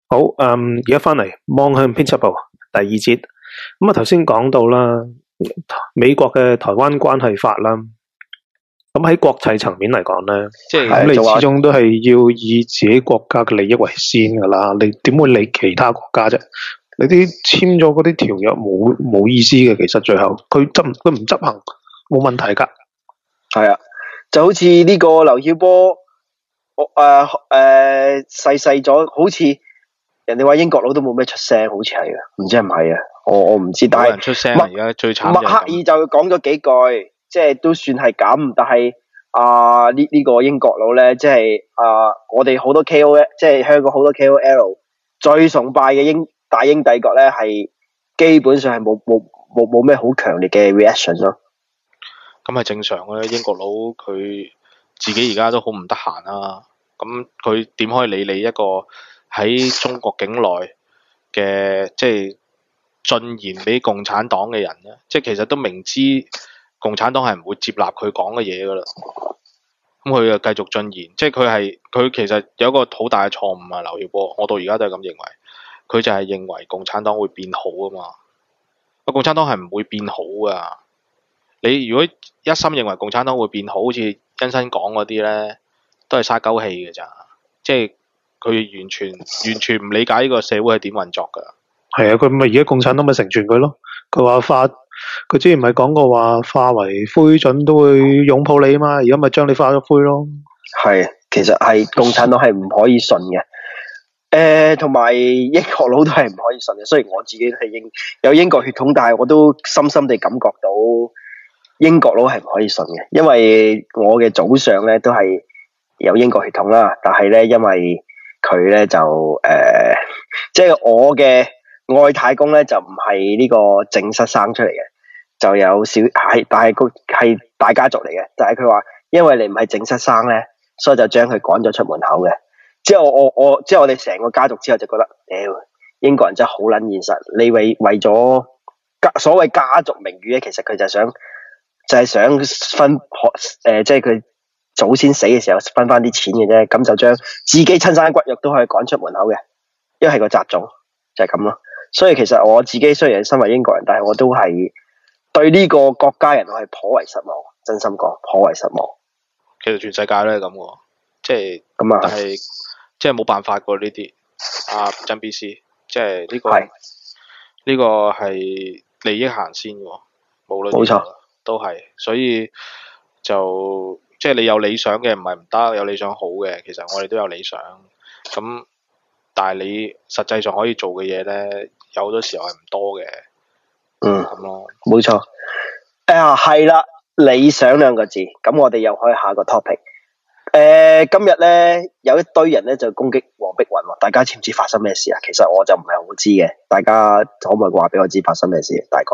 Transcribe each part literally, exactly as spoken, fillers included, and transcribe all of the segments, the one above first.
好，嗯，而家翻嚟望向編輯部第二節，咁啊頭先講到啦，美國嘅台灣關係法啦，咁喺國際層面嚟講咧， 即係咁你係就話始終都係要以自己國家嘅利益為先噶啦，你點會理其他國家啫？你啲簽咗嗰啲條約冇冇意思嘅，其實最後佢執佢唔執行冇問題噶。 係啊，就好似呢個劉曉波，我誒誒細細咗，好似人哋話英國佬都冇咩出聲，好似係啊，唔知係唔係啊？我我唔知，但冇係人出聲啊！而家最慘默克爾就係咁。 就講咗幾句，即係都算係咁，但係啊呢呢個英國佬咧，即係啊我哋好多 K O L，即係香港好多 K O L 最崇拜嘅英大英帝國咧，係基本上係冇冇冇冇咩好強烈嘅 reaction 咯。 咁係正常嘅，英國佬佢自己而家都好唔得閒啦。咁佢點可以理你一個喺中國境內嘅即係進言俾共產黨嘅人咧？即係其實都明知共產黨係唔會接納佢講嘅嘢噶啦。咁佢又繼續進言，即係佢係佢其實有一個好大嘅錯誤啊！劉曉波，我到而家都係咁認為，佢就係認為共產黨會變好啊嘛。個共產黨係唔會變好噶。你如果一心認為共產黨會變好，好似欣新講嗰啲咧，都係嘥鳩氣嘅咋。即係佢完全完全唔理解呢個社會係點運作㗎。 係啊，佢咪而家共產黨咪成全佢咯？佢話化，佢之前咪講過話化為灰燼都會擁抱你啊嘛，而家咪將你化咗灰咯。 係，其實係共產黨係唔可以信嘅。誒，同埋英國佬都係唔可以信嘅。雖然我自己係英有英國血統，但係我都深深地感覺到英國佬係唔可以信嘅，因為我嘅祖上咧都係有英國血統啦。但係咧，因為佢咧就誒，即係我嘅外太公咧就唔係呢個正室生出嚟嘅，就有少係，但係個係大家族嚟嘅。但係佢話，因為你唔係正室生咧，所以就將佢趕咗出門口嘅。之後我我之後我哋成個家族之後就覺得，屌、欸、英國人真係好撚現實。你為為咗家所謂家族名譽咧，其實佢就係想就係、是、想分學誒，即係佢祖先死嘅時候分翻啲錢嘅啫。咁就將自己親生骨肉都可以趕出門口嘅，因為係個雜種就係咁咯。所以其實我自己雖然身為英國人，但係我都係對呢個國家人我係頗為失望，真心講頗為失望。 其實全世界都係咁喎，即係咁啊， 但係即係冇辦法過呢啲。阿曾 B C，即係呢個係呢個係利益行先喎，無論冇錯都係，所以就即係你有理想嘅唔係唔得，有理想好嘅，其實我哋都有理想。咁但係你實際上可以做嘅嘢咧，有好多時候係唔多嘅。 嗯， 咁咯， 冇錯。啊，係啦，理想兩個字，咁我哋又可以下個 topic。誒、呃，今日咧有一堆人咧就攻擊黃碧雲喎，大家知唔知發生咩事啊？其實我就唔係好知嘅，大家可唔可以話俾我知發生咩事？大概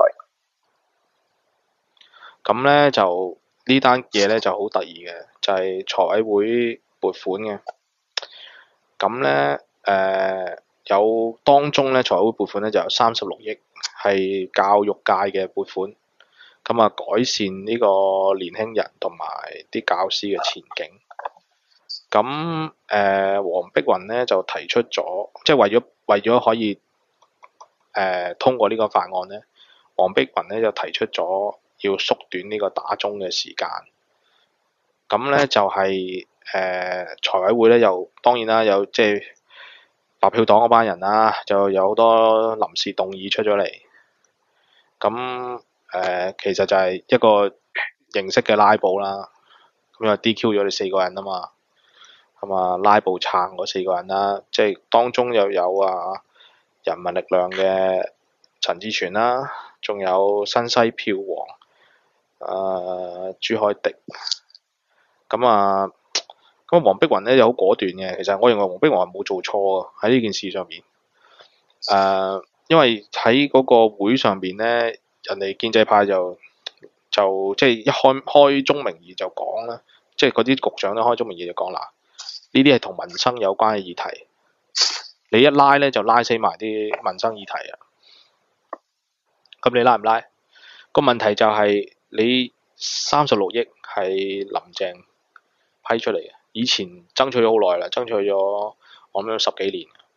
咁咧就呢單嘢咧就好得意嘅，就係、是、財委會撥款嘅。咁咧誒有當中咧財委會撥款咧就有三十六億係教育界嘅撥款，咁啊改善呢個年輕人同埋啲教師嘅前景。咁誒、呃、黃碧雲咧就提出咗，即係為咗為咗可以誒、呃、通過呢個法案咧，黃碧雲咧就提出咗要縮短呢個打鐘嘅時間。咁咧就係誒財委會咧又當然啦，有即係白票黨嗰班人啦，就有好多臨時動議出咗嚟。咁誒、呃、其實就係一個形式嘅拉布啦。咁又 D Q 咗你四個人啊嘛。咁啊拉布撐嗰四個人啦，即係當中又有啊人民力量嘅陳志全啦，仲有新西票王啊朱凱廸。咁啊咁黃碧雲咧又好果斷嘅，其實我認為黃碧雲係冇做錯喺呢件事上面。誒、呃，因為喺嗰個會上邊咧，人哋建制派就就即係一開開宗明義就講啦，即係嗰啲局長都開宗明義就講啦。呢啲係同民生有關嘅議題，你一拉咧就拉死埋啲民生議題啊！咁你拉唔拉？個問題就係你三十六億係林鄭批出嚟嘅，以前爭取咗好耐啦，爭取咗我諗咗十幾年。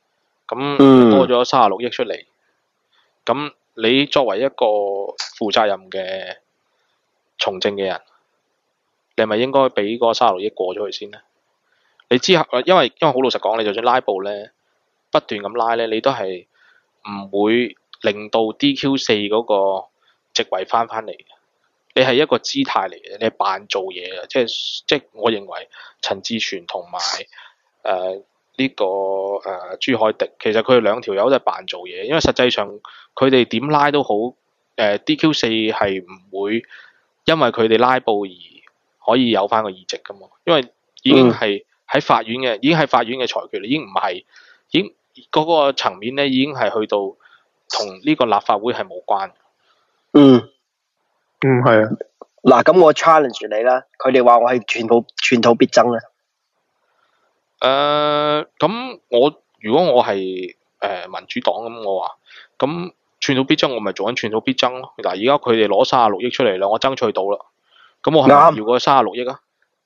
咁多咗三十六億出嚟，咁你作為一個負責任嘅從政嘅人，你係咪應該俾嗰三十六億過咗去先呢？你之後，因為因為好老實講，你就算拉布咧，不斷咁拉咧，你都係唔會令到 D Q 四嗰個席位翻翻嚟嘅。你係一個姿態嚟嘅，你係扮做嘢嘅，即係即係我認為陳志全同埋誒呢個誒、呃、朱凱廸，其實佢哋兩條友都係扮做嘢，因為實際上佢哋點拉都好，誒、呃、D Q 四係唔會因為佢哋拉布而可以有翻個議席噶嘛，因為已經係喺法院嘅，已經係法院嘅裁決，已經唔係，已經嗰、嗰個層面咧已經係去到同呢個立法會係冇關。 嗯。 嗯，係啊。 嗱，咁我 challenge 你啦，佢哋話我係全土全土必爭咧。 誒，咁我如果我係誒、呃、民主黨咁，我話咁寸土必爭，我咪做緊寸土必爭咯。嗱，而家佢哋攞三十六億出嚟啦，我爭取到啦，咁我係咪要嗰三十六億啊？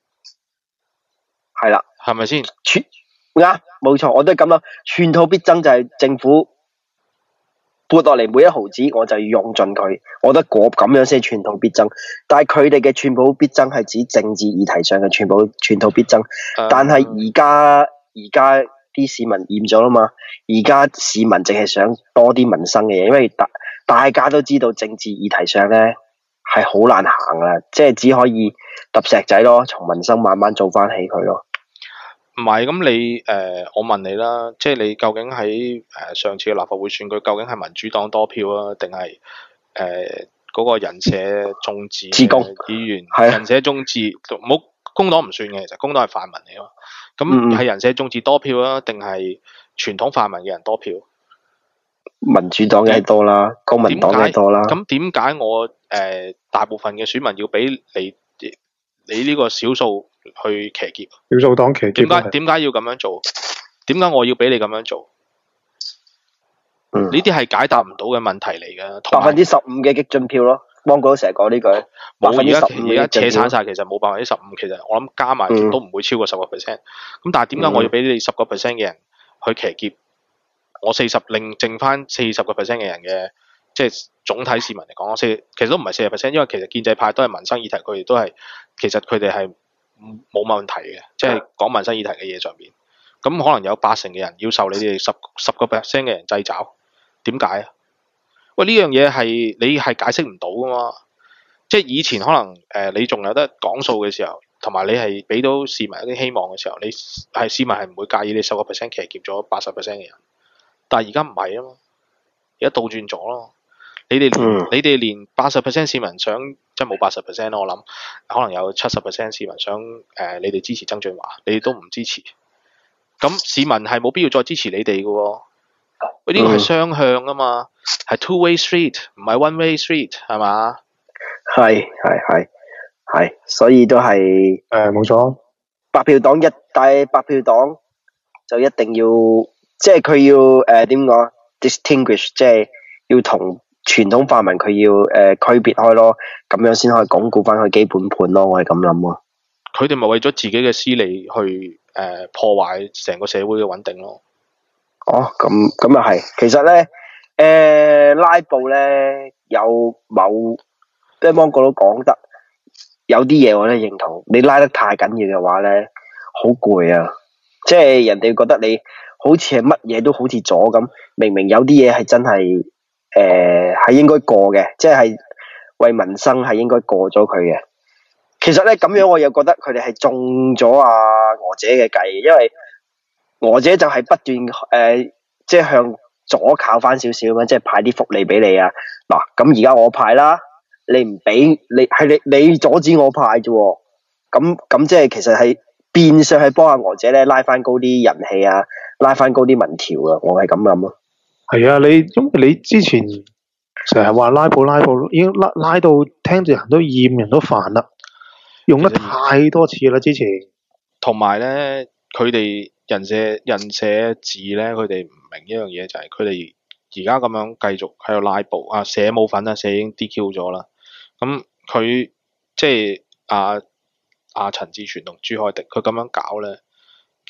係啦， 係咪先？ 寸啱，冇錯，我都係咁咯。寸土必爭就係政府撥落嚟每一毫子，我就要用盡佢。我覺得嗰咁樣先係寸土必爭。但係佢哋嘅寸土必爭係指政治議題上嘅寸土寸土必爭。 嗯、 但係而家而家啲市民厭咗啦嘛，而家市民淨係想多啲民生嘅嘢，因為大大家都知道政治議題上咧係好難行啊，即係只可以揼石仔咯，從民生慢慢做翻起佢咯。 唔係，咁你誒、呃，我問你啦，即係你究竟喺誒、呃、上次嘅立法會選舉，究竟係民主黨多票啊，定係誒嗰個人社眾志議員？ 係人社眾志冇工黨唔算嘅，其實工黨係泛民嚟啊嘛。咁係人社眾志多票啊，定係傳統泛民嘅人多票？ 民主黨嘅多啦，公民黨嘅多啦。 咁點解我誒、呃、大部分嘅選民要俾你你呢個少數去騎劫？ 少數黨騎劫。 點解點解要咁樣做？點解我要俾你咁樣做？呢啲係解答唔到嘅問題嚟嘅。 百分之十五嘅激進票咯，汪哥成日講呢句。 冇，而家而家扯散晒，其實冇百分之十五，其實我諗加埋都唔會超過十個 percent。咁但係點解我要俾你十個 percent 嘅人去騎劫？我四十令剩翻四十個 percent 嘅人嘅，即係總體市民嚟講，四其實都唔係四十 percent，因為其實建制派都係民生議題，佢哋都係其實佢哋係冇問題嘅，即係講民生議題嘅嘢上邊。咁可能有八成嘅人要受你哋十十個 percent 嘅人掣肘，點解啊？喂，呢樣嘢係你係解釋唔到噶嘛？即係以前可能誒、呃、你仲有得講數嘅時候，同埋你係俾到市民一啲希望嘅時候，你係市民係唔會介意你十個 percent 騎劫咗八十 percent 嘅人。但係而家唔係啊嘛，而家倒轉咗咯。你哋、嗯、你哋連八十 percent 市民想即係冇八十 percent 咯，我諗可能有七十 percent 市民想誒、呃、你哋支持曾俊華，你哋都唔支持。咁市民係冇必要再支持你哋嘅喎。喂，呢個係雙向啊嘛，係 two way street， 唔係 one way street， 係嘛？ 係係係係，所以都係誒冇錯。 白票黨一帶白票黨就一定要。即係佢要誒點講 distinguish， 即係要同傳統泛民佢要誒、呃、區別開咯，咁樣先可以鞏固翻佢基本盤咯。我係咁諗啊。 佢哋咪為咗自己嘅私利去誒、呃、破壞成個社會嘅穩定咯。 哦，咁咁又係。其實咧，誒、呃、拉布咧有某即係芒果都講得有啲嘢我都認同。你拉得太緊要嘅話咧，好攰啊！即係人哋覺得你。好似係乜嘢都好似咗咁，明明有啲嘢係真係誒係應該過嘅，即係為民生係應該過咗佢嘅。其實咧咁樣我又覺得佢哋係中咗阿娥姐嘅計，因為娥姐就係不斷誒、呃、即係向左靠翻少少咁，即係派啲福利俾你啊。嗱，咁而家我派啦，你唔俾你係你你阻止我派啫，咁咁即係其實係變相係幫阿娥姐咧拉翻高啲人氣啊。拉翻高啲民調啊！我係咁諗咯。 係啊，你因為你之前成日話拉布拉布，已經拉拉到聽住人都厭，人都煩啦，用得太多次啦。之前同埋咧，佢哋人社人社字咧，佢哋唔明一樣嘢就係佢哋而家咁樣繼續喺度拉布啊，社冇份啊，社已經 D Q 咗啦。咁佢即係阿阿陳志全同朱凱廸，佢咁樣搞咧。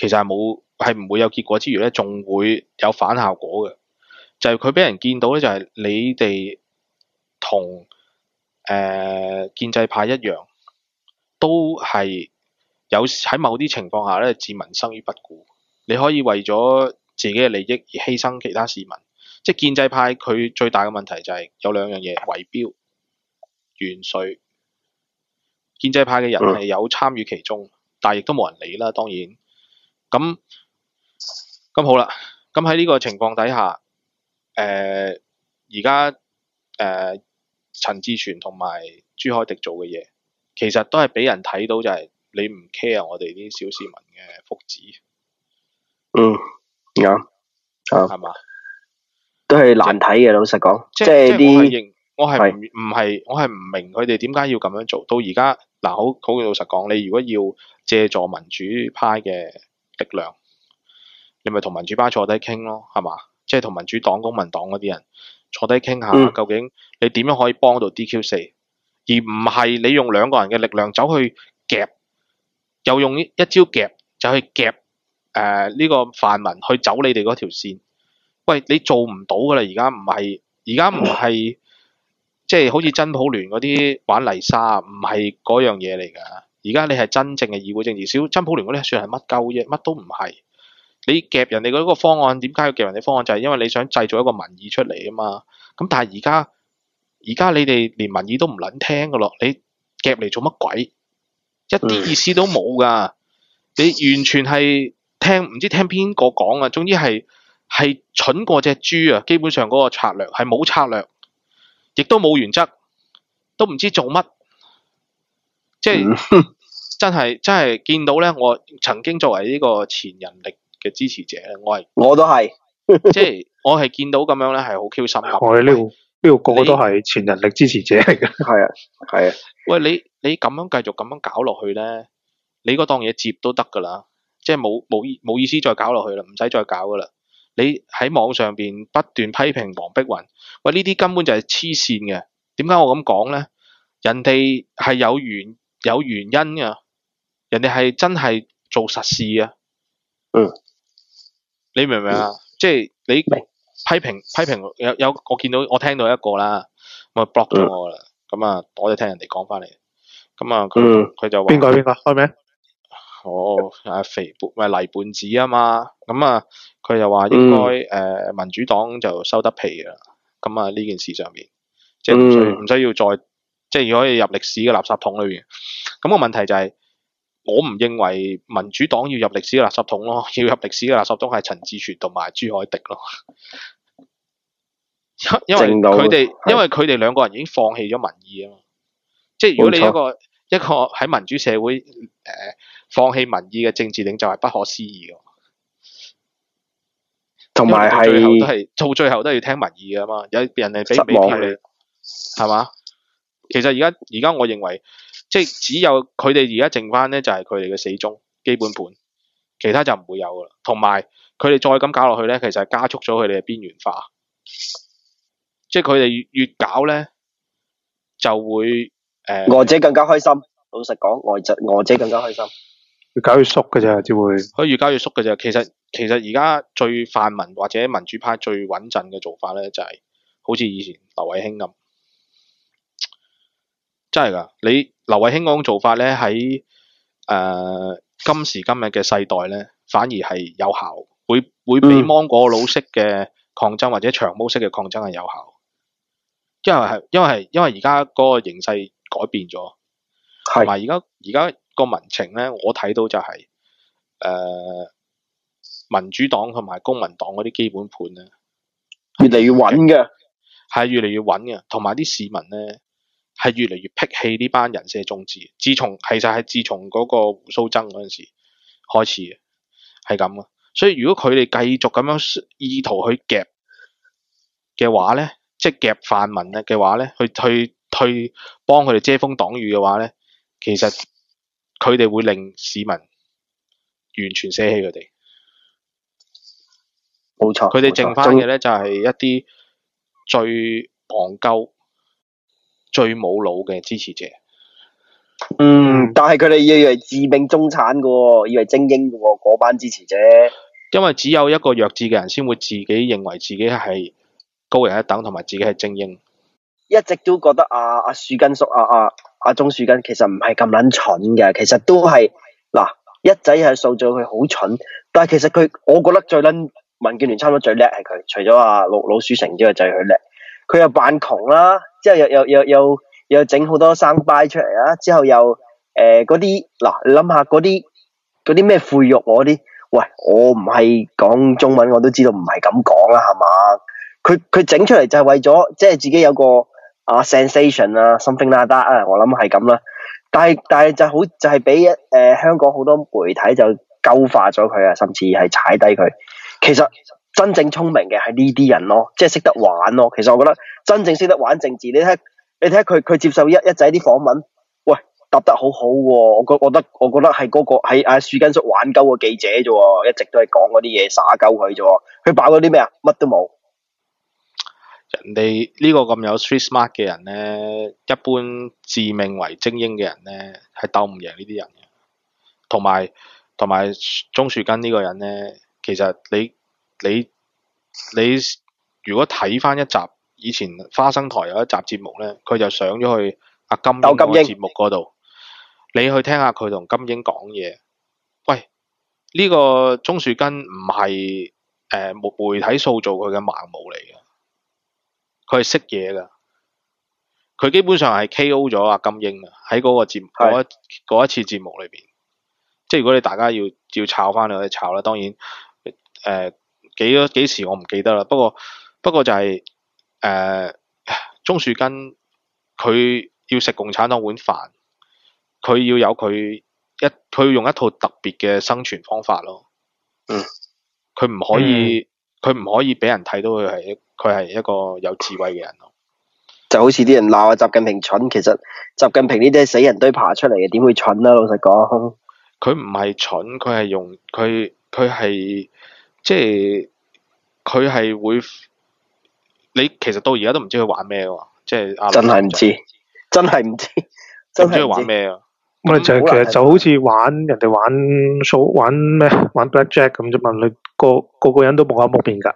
其實係冇係唔會有結果之餘咧，仲會有反效果嘅。就係佢俾人見到咧，就係你哋同誒建制派一樣，都係有喺某啲情況下咧，置民生於不顧。你可以為咗自己嘅利益而犧牲其他市民。即係建制派佢最大嘅問題就係有兩樣嘢：圍標、完稅。建制派嘅人係有參與其中，但係亦都冇人理啦。當然，咁咁好啦。咁喺呢個情況底下，誒而家誒陳志全同埋朱凱廸做嘅嘢，其實都係俾人睇到就係你唔 care 我哋啲小市民嘅福祉。 嗯，啱啱係嘛？ 都係難睇嘅，老實講， 即係即我係認啲我係唔唔係我係唔明佢哋點解要咁樣做。到而家嗱，好好老實講，你如果要借助民主派嘅力量，你咪同民主派坐低傾咯，係嘛？即係同民主黨、公民黨嗰啲人坐低傾下， 嗯究竟你點樣可以幫到 D Q 四，而唔係你用兩個人嘅力量走去夾，又用一招夾就去夾誒呢個泛民去走你哋嗰條線。喂，你做唔到噶啦！而家唔係，而家唔係即係好似真普聯嗰啲玩泥沙，唔係嗰樣嘢嚟㗎。而家你係真正嘅議會政治，小真普聯嗰啲算係乜鳩嘢？乜都唔係。你夾人哋嗰個方案，點解要夾人哋方案？就係因為你想製造一個民意出嚟啊嘛。咁但係而家而家你哋連民意都唔撚聽㗎咯，你夾嚟做乜鬼？一啲意思都冇㗎。你完全係聽唔知聽邊個講啊？總之係。係蠢過隻豬啊！基本上嗰個策略係冇策略，亦都冇原則，都唔知做乜。即係真係真係見到咧，我曾經作為呢個前人力嘅支持者咧，我係我都係， 即係我係見到咁樣咧，係好 Q 心噏。 我哋呢度呢度個個都係前人力支持者嚟嘅。 係啊，係啊。 喂，你你咁樣繼續咁樣搞落去咧，你嗰檔嘢接都得㗎啦，即係冇冇冇意思再搞落去啦，唔使再搞㗎啦。你喺網上邊不斷批評黃碧雲，喂，呢啲根本就係黐線嘅。點解我咁講咧？人哋係有原有原因㗎，人哋係真係做實事啊。 嗯， 你明唔明啊？嗯、即係你批評批評有有我見到我聽到一個啦，咁啊 block 咗我啦。咁啊、嗯，我就聽人哋講翻嚟。咁啊，佢佢就話邊個邊個開名？ 哦，啊肥咪黎胖子啊嘛，咁啊佢又話應該誒、 嗯呃、民主黨就收得皮啦，咁啊呢件事上面，即係唔需唔需要再即係可以入歷史嘅垃圾桶裏邊。咁、個問題就係、是、我唔認為民主黨要入歷史嘅垃圾桶咯，要入歷史嘅垃圾桶係陳志全同埋朱凱廸咯，因為佢哋因為佢哋兩個人已經放棄咗民意啊嘛，即係如果你一個一個喺民主社會誒、呃、放棄民意嘅政治領袖係不可思議嘅，同埋係最後都係到最後都係要聽民意嘅嘛，有人係俾唔俾票你係嘛？其實而家而家我認為即係只有佢哋而家剩翻咧就係佢哋嘅死忠基本盤，其他就唔會有噶啦。同埋佢哋再咁搞落去咧，其實係加速咗佢哋嘅邊緣化，即係佢哋越越搞咧就會。誒， 餓者更加開心。老實講，餓者餓者更加開心。 越搞越縮嘅咋，只會。 可以越搞越縮嘅咋。其實其實而家最泛民或者民主派最穩陣嘅做法咧，就係、是、好似以前劉慧卿咁，真係噶。你劉慧卿嗰種做法咧，喺誒、呃、今時今日嘅世代咧，反而係有效，會會比芒果佬式嘅抗爭或者長毛式嘅抗爭係有效。因為係因為係因為而家嗰個形勢改變咗，同埋而家而家個民情咧，我睇到就係、是、誒、呃、民主黨同埋公民黨嗰啲基本盤咧， 越嚟越穩嘅， 係越嚟越穩嘅，同埋啲市民咧係越嚟越辟棄呢班人社宗治。自從其實係自從嗰個鬍鬚曾嗰陣時開始嘅，係咁啊。所以如果佢哋繼續咁樣意圖去夾嘅話咧，即係夾泛民咧嘅話咧，去去去幫佢哋遮風擋雨嘅話咧，其實佢哋會令市民完全捨棄佢哋。 冇錯， 佢哋剩翻嘅咧就係一啲最戇鳩、最冇腦嘅支持者。 嗯，但係佢哋以為致命中產嘅喎，以為精英嘅喎，嗰班支持者。 因為只有一個弱智嘅人先會自己認為自己係高人一等，同埋自己係精英。 一直都覺得阿阿樹根叔阿阿阿鍾樹根其實唔係咁撚蠢嘅，其實都係嗱一仔係塑造佢好蠢，但係其實佢我覺得最撚民建聯差唔多最叻係佢，除咗阿老老鼠成之外就係佢叻。佢又扮窮啦，之後又又又又又整好多生掰出嚟啦，之後又誒嗰啲嗱你諗下嗰啲嗰啲咩侮辱我啲，喂我唔係講中文我都知道唔係咁講啦係嘛？佢佢整出嚟就係為咗即係自己有個啊 sensation 啊 something like that 啊，我諗係咁啦。但係但係就好就係俾誒香港好多媒體就鳩化咗佢啊，甚至係踩低佢。其實真正聰明嘅係呢啲人咯，即係識得玩咯。其實我覺得真正識得玩政治，你睇你睇佢佢接受一一仔啲訪問，喂答得好好喎。我覺我覺得我覺得係嗰個係阿樹根叔玩鳩個記者啫喎，一直都係講嗰啲嘢耍鳩佢啫喎。佢爆嗰啲咩啊？乜都冇。 人哋呢個咁有 street smart 嘅人咧，一般自命為精英嘅人咧，係鬥唔贏呢啲人嘅。同埋同埋鍾樹根呢個人咧，其實你你你如果睇翻一集以前花生台有一集節目咧，佢就上咗去阿金英嗰個節目嗰度，你去聽下佢同金英講嘢。喂，呢、這個鍾樹根唔係誒媒體塑造佢嘅盲毛嚟嘅。佢係識嘢噶，佢基本上係 K O 咗阿金英啊！喺嗰個節目嗰一嗰一次節目裏邊，即係如果你大家要要抄翻，你可以抄啦。當然，誒、呃、幾多幾時我唔記得啦。不過不過就係誒鍾樹根佢要食共產黨碗飯，佢要有佢一佢要用一套特別嘅生存方法咯。 嗯， 佢唔可以佢唔、嗯、可以俾人睇到佢係一。佢係一個有智慧嘅人咯， 就好似啲人鬧阿習近平蠢，其實習近平呢啲係死人堆爬出嚟嘅，點會蠢啊？老實講， 佢唔係蠢，佢係用佢佢係即係佢係會，你其實到而家都唔知佢玩咩喎，即係阿真係唔知，真係唔知，真係唔知佢玩咩啊？ 咁就其實就好似玩人哋玩數玩咩玩 blackjack 咁啫嘛，你個個個人都冇口冇面㗎。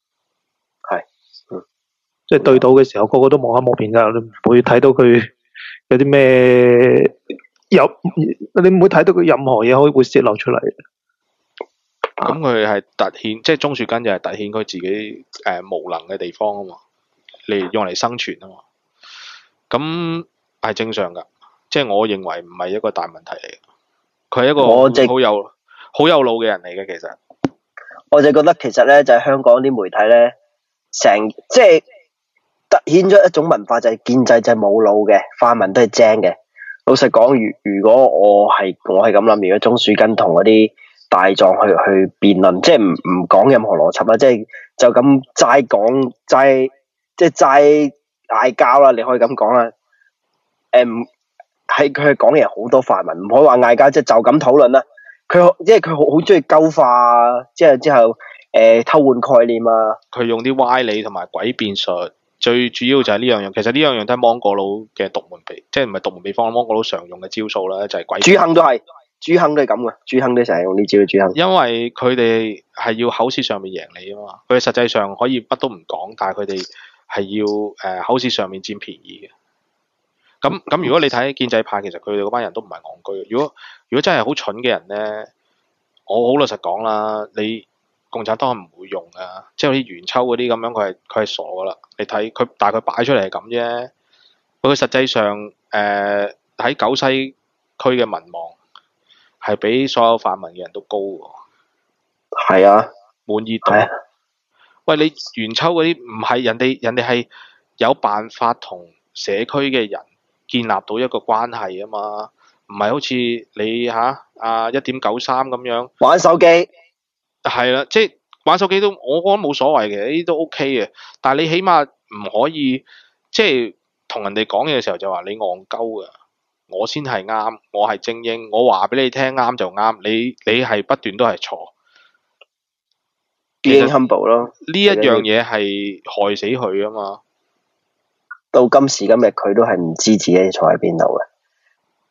即係對賭嘅時候，個個都冇口冇面噶，你唔會睇到佢有啲咩有，你唔會睇到佢任何嘢可以會泄露出嚟。 咁佢係凸顯，即係鍾樹根就係凸顯佢自己誒、呃、無能嘅地方啊嘛，嚟用嚟生存啊嘛。咁係正常噶，即係我認為唔係一個大問題嚟。佢係一個好直有好有腦嘅人嚟嘅，其實。 我就覺得其實咧，就係、是、香港啲媒體咧，成即係。凸顯咗一種文化，就係、是、建制就係冇腦嘅，泛民都係精嘅。老實講，如如果我係我係咁諗，如果鍾樹根同嗰啲大狀去去辯論，即係唔唔講任何邏輯啦，即係就咁齋講齋，即係齋嗌交啦，你可以咁講啦。誒、嗯，係佢係講嘢好多泛民，唔可以話嗌交，即係就咁討論啦。佢即係佢好好中意鳩化，即係之後誒、呃、偷換概念啊。 佢用啲歪理同埋詭辯術。最主要就係呢樣樣，其實呢樣樣都係芒果佬嘅獨門秘，即係唔係獨門秘方，芒果佬常用嘅招數啦，就係鬼。朱亨都係，朱亨都係咁嘅，朱亨都成日用呢招嘅朱亨。 因為佢哋係要口舌上面贏你啊嘛，佢哋實際上可以乜都唔講，但係佢哋係要誒、呃、口舌上面佔便宜嘅。咁咁如果你睇建制派，其實佢哋嗰班人都唔係戇居。如果如果真係好蠢嘅人咧，我好老實講啦，你。共產黨係唔會用噶，即係好似袁秋嗰啲咁樣，佢係佢係傻噶啦。你睇佢，但係佢擺出嚟係咁啫。佢實際上誒喺、呃、九西區嘅民望係比所有泛民嘅人都高喎。 係啊， 滿意度。啊、喂，你袁秋嗰啲唔係人哋，人哋係有辦法同社區嘅人建立到一個關係啊嘛，唔係好似你吓啊一點九三咁樣玩手機。 係啦，即係玩手機都，我覺得冇所謂嘅，呢啲都 OK 嘅。但係你起碼唔可以，即係同人哋講嘢嘅時候就話你戇鳩㗎，我先係啱，我係精英，我話俾你聽啱就啱，你你係不斷都係錯。 Being humble 咯， 呢一樣嘢係害死佢啊嘛。 到今時今日佢都係唔知自己坐喺邊度嘅。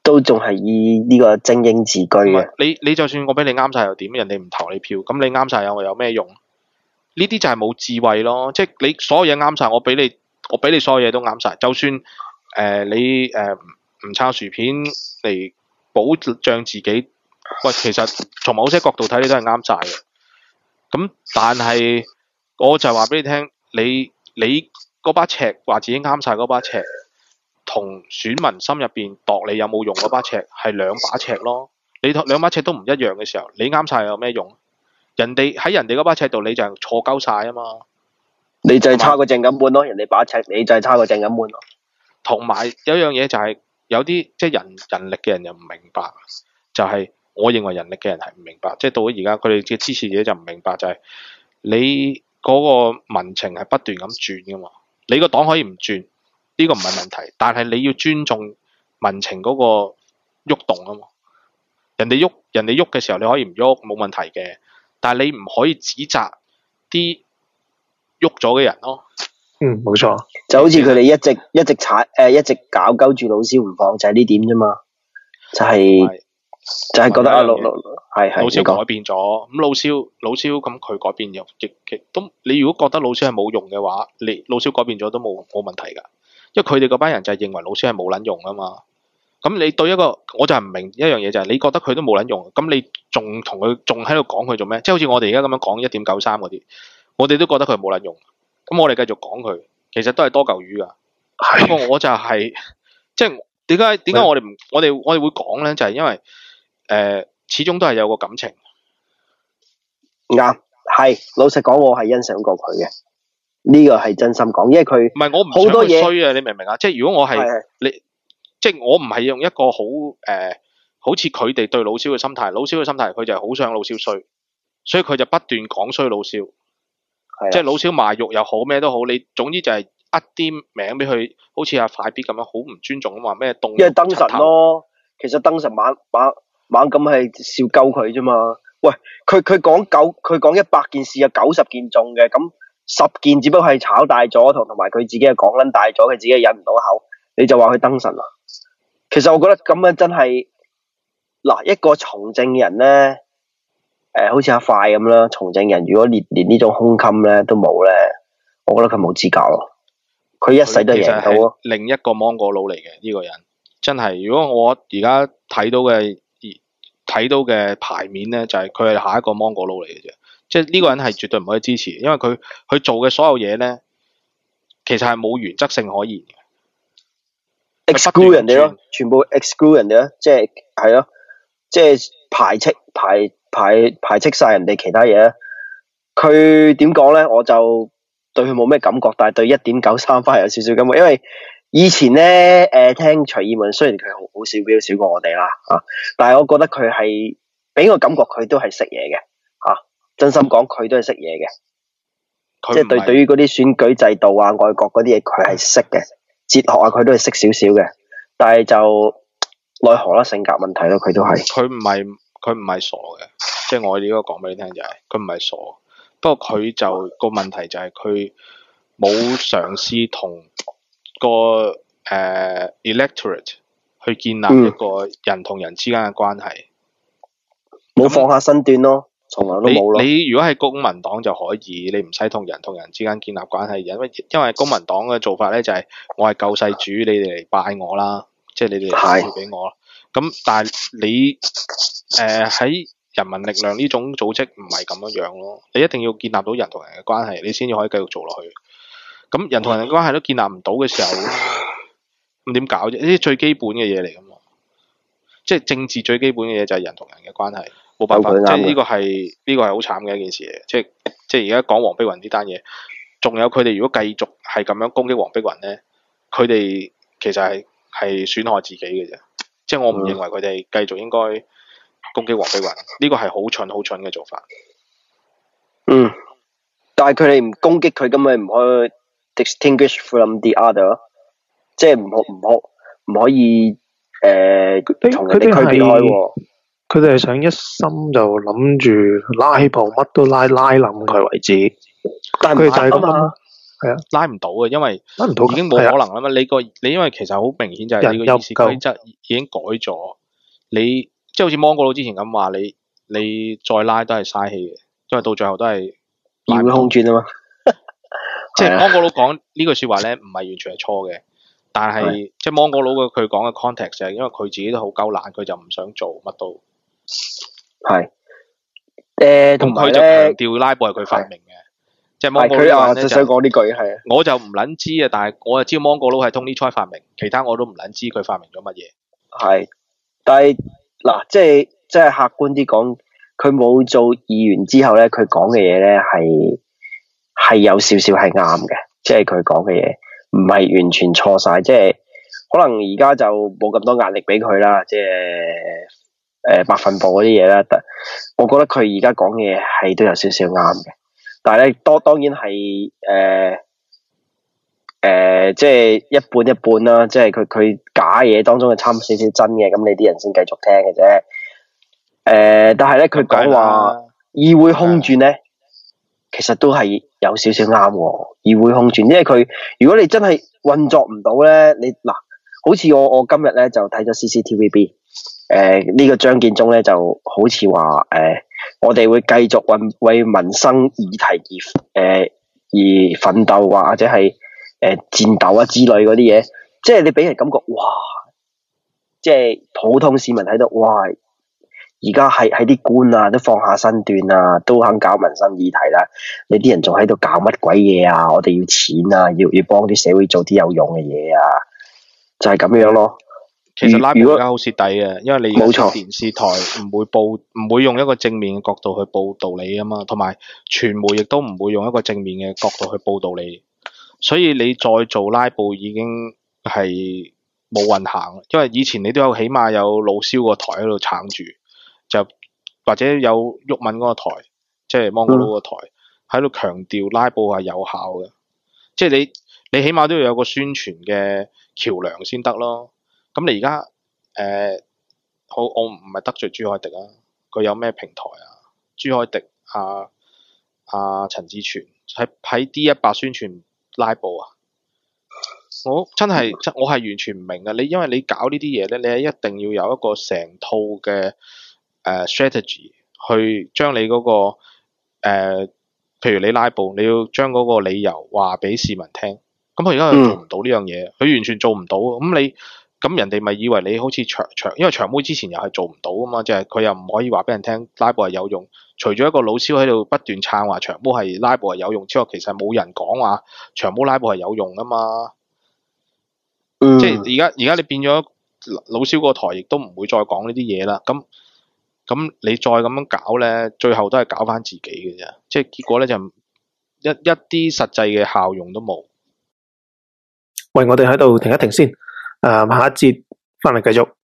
都仲係以呢個精英自居嘅。 你你就算我俾你啱晒又點？人哋唔投你票，咁你啱晒有有咩用？呢啲就係冇智慧咯。即係你所有嘢啱晒，我俾你，我俾你所有嘢都啱晒。就算誒、呃、你誒唔抄薯片嚟保障自己，喂，其實從某些角度睇，你都係啱晒嘅。咁但係我就話俾你聽，你你嗰把尺話自己啱晒嗰把尺，同選民心入邊度你有冇用嗰把尺係兩把尺咯。你兩把尺都唔一樣嘅時候，你啱晒有咩用？人哋喺人哋嗰把尺度，你就係錯鳩晒啊嘛。 你就係差個正咁半咯，人哋把尺，你就係差個正咁半咯。 同埋有一樣嘢就係、是、有啲即係人人力嘅人又唔明白，就係、是、我認為人力嘅人係唔明白，即係到咗而家佢哋嘅支持者就唔明白，就係、是、你嗰個民情係不斷咁轉噶嘛。你個黨可以唔轉，呢、這個唔係問題，但係你要尊重民情嗰個喐動啊嘛。人哋喐人哋喐嘅時候，你可以唔喐冇問題嘅，但係你唔可以指責啲喐咗嘅人咯。 嗯，冇錯。 就好似佢哋一直一直踩誒、呃，一直搞鳩住老蕭唔放，就係呢點啫嘛。就係、是、就係覺得啊，老老係係老蕭改變咗，咁老蕭老蕭咁佢改變又亦亦都，你如果覺得老蕭係冇用嘅話，你老蕭改變咗都冇冇問題㗎，因為佢哋嗰班人就係認為老蕭係冇撚用啊嘛。咁你對一個我就係唔明一樣嘢就係、是、你覺得佢都冇撚用，咁你仲同佢仲喺度講佢做咩？即係好似我哋而家咁樣講一點九三嗰啲，我哋都覺得佢冇撚用，咁我哋繼續講佢，其實都係多嚿魚㗎。不過我就係、是、即係點解點解我哋唔我哋我哋會講咧？就係、是、因為誒、呃、始終都係有個感情。 啱係老實講，我係欣賞過佢嘅，呢、這個係真心講，因為佢唔係我唔想佢衰啊！你明唔明啊？即係如果我係你。即係我唔係用一個好誒、呃，好似佢哋對老蕭嘅心態，老蕭嘅心態佢就係好想老蕭衰，所以佢就不斷講衰老蕭。 係。 即係老蕭賣肉又好咩都好，你總之就係呃啲名俾佢，好似阿快必咁樣，好唔尊重咁話咩凍。 因為燈神咯，其實燈神猛猛猛咁係笑鳩佢啫嘛。喂，佢佢講九，佢講一百件事有九十件中嘅，咁十件只不過係炒大咗，同同埋佢自己係講撚大咗，佢自己係忍唔到口，你就話佢燈神啊？其實我覺得咁樣真係嗱，一個從政人咧，誒、呃，好似阿快咁啦，從政人如果連連呢種胸襟咧都冇咧，我覺得佢冇資格咯。佢一世都贏到咯。 另一個芒果佬嚟嘅呢個人，真係如果我而家睇到嘅睇到嘅牌面咧，就係佢係下一個芒果佬嚟嘅啫。即係呢個人係絕對唔可以支持，因為佢佢做嘅所有嘢咧，其實係冇原則性可言嘅。 exclude 人哋咯，全部 exclude 人哋咯，即係係咯，即係排斥排排排斥晒人哋其他嘢。佢點講咧？我就對佢冇咩感覺，但係對一點九三番有少少感覺，因為以前咧誒、呃、聽徐義門，雖然佢好好少表少過我哋啦啊，但係我覺得佢係俾我感覺佢都係識嘢嘅吓，真心講佢都係識嘢嘅，即係對對於嗰啲選舉制度啊、外國嗰啲嘢，佢係識嘅。哲學啊，佢都係識少少嘅，但係就奈何啦，性格問題咯，佢都係。佢唔係佢唔係傻嘅，即係我呢個講俾你聽就係，佢唔係傻，不過佢就個問題就係佢冇嘗試同個誒、呃、electorate 去建立一個人同人之間嘅關係， 冇、嗯、放下身段咯。從來都冇咯。 你你如果係公民黨就可以，你唔使同人同人之間建立關係，因為因為公民黨嘅做法咧就係、是、我係救世主，你哋嚟拜我啦，即係你哋嚟投票俾我啦。咁但係你誒喺、呃、人民力量呢種組織唔係咁樣樣咯，你一定要建立到人同人嘅關係，你先至可以繼續做落去。咁人同人嘅關係都建立唔到嘅時候，咁點搞啫？呢啲最基本嘅嘢嚟噶嘛，即係政治最基本嘅嘢就係人同人嘅關係。冇辦法，即係呢個係呢、這個係好慘嘅一件事嚟，即係即係而家講黃碧雲呢單嘢，仲有佢哋如果繼續係咁樣攻擊黃碧雲咧，佢哋其實係係損害自己嘅啫，即係我唔認為佢哋繼續應該攻擊黃碧雲，呢、這個係好蠢好蠢嘅做法。 嗯，但係佢哋唔攻擊佢，咁咪唔可以 distinguish from the other， 即係唔可唔可唔可以誒同、呃、人哋區別開喎。 佢哋係想一心就諗住拉布，乜都拉拉冧佢為止。 但係佢就係咁啊， 係啊， 拉唔到嘅，因為拉唔到已經冇可能啦嘛。你個你因為其實好明顯就係你個議事規則已經改咗，你即係好似芒果佬之前咁話，你你再拉都係嘥氣嘅，因為到最後都係議會空轉啊嘛。 即係芒果佬講呢句説話咧，唔係完全係錯嘅，但係即係芒果佬嘅佢講嘅 context 就係因為佢自己都好鳩懶，佢就唔想做乜都係。誒，同佢就強調拉布係佢發明嘅，即係芒果佬咧就想講呢句係。 我就唔撚知啊，但係我就知芒果佬係 Tony Choi 發明，其他我都唔撚知佢發明咗乜嘢。 係，但係嗱，即係即係客觀啲講，佢冇做議員之後咧，佢講嘅嘢咧係係有少少係啱嘅，即係佢講嘅嘢唔係完全錯晒，即係可能而家就冇咁多壓力俾佢啦，即係。誒，百分部嗰啲嘢咧，我覺得佢而家講嘅嘢係都有少少啱嘅，但係咧，當當然係誒誒，即係一半一半啦，即係佢佢假嘢當中係摻少少真嘅，咁你啲人先繼續聽嘅啫。誒、呃，但係咧，佢講話議會空轉咧，其實都係有少少啱喎。議會空轉，因為佢如果你真係運作唔到咧，你嗱，好似我我今日咧就睇咗 C C T V B。誒，呃這個、呢個張建宗咧就好似話誒，我哋會繼續為為民生議題而誒、呃、而奮鬥，或者係誒、呃、戰鬥啊之類嗰啲嘢，即係你俾人感覺哇，即係普通市民睇到哇，而家係喺啲官啊都放下身段啊，都肯搞民生議題啦，你啲人仲喺度搞乜鬼嘢啊？我哋要錢啊，要要幫啲社會做啲有用嘅嘢啊，就係、是、咁樣咯。 其實拉布而家好蝕底嘅，因為你冇錯， 電視台唔會報，唔會用一個正面嘅角度去報道你啊嘛，同埋傳媒亦都唔會用一個正面嘅角度去報道你，所以你再做拉布已經係冇運行，因為以前你都有起碼有老蕭個台喺度撐住，就或者有毓民嗰個台，即係芒果佬個台喺度強調拉布係有效嘅，即係你你起碼都要有個宣傳嘅橋樑先得咯。咁你而家誒好，我唔係得罪朱凱廸啊，佢有咩平台啊？朱凱廸啊啊陳志全喺喺 D 一百宣傳拉布啊！我真係真我係完全唔明嘅，你因為你搞呢啲嘢咧，你係一定要有一個成套嘅誒、呃、strategy 去將你嗰、嗰個、呃、譬如你拉布，你要將嗰個理由話俾市民聽。咁佢而家佢做唔到呢樣嘢，佢、嗯、完全做唔到。咁你咁人哋咪以為你好似長長，因為長毛之前又係做唔到啊嘛，即係佢又唔可以話俾人聽拉布係有用。除咗一個老蕭喺度不斷撐話長毛係拉布係有用之外，其實冇人講話長毛拉布係有用啊嘛。嗯、即係而家而家你變咗老蕭個台，亦都唔會再講呢啲嘢啦。咁咁你再咁樣搞咧，最後都係搞翻自己嘅啫。即係結果咧就一一啲實際嘅效用都冇。 喂，我哋喺度停一停先，誒、呃，下一節翻嚟繼續。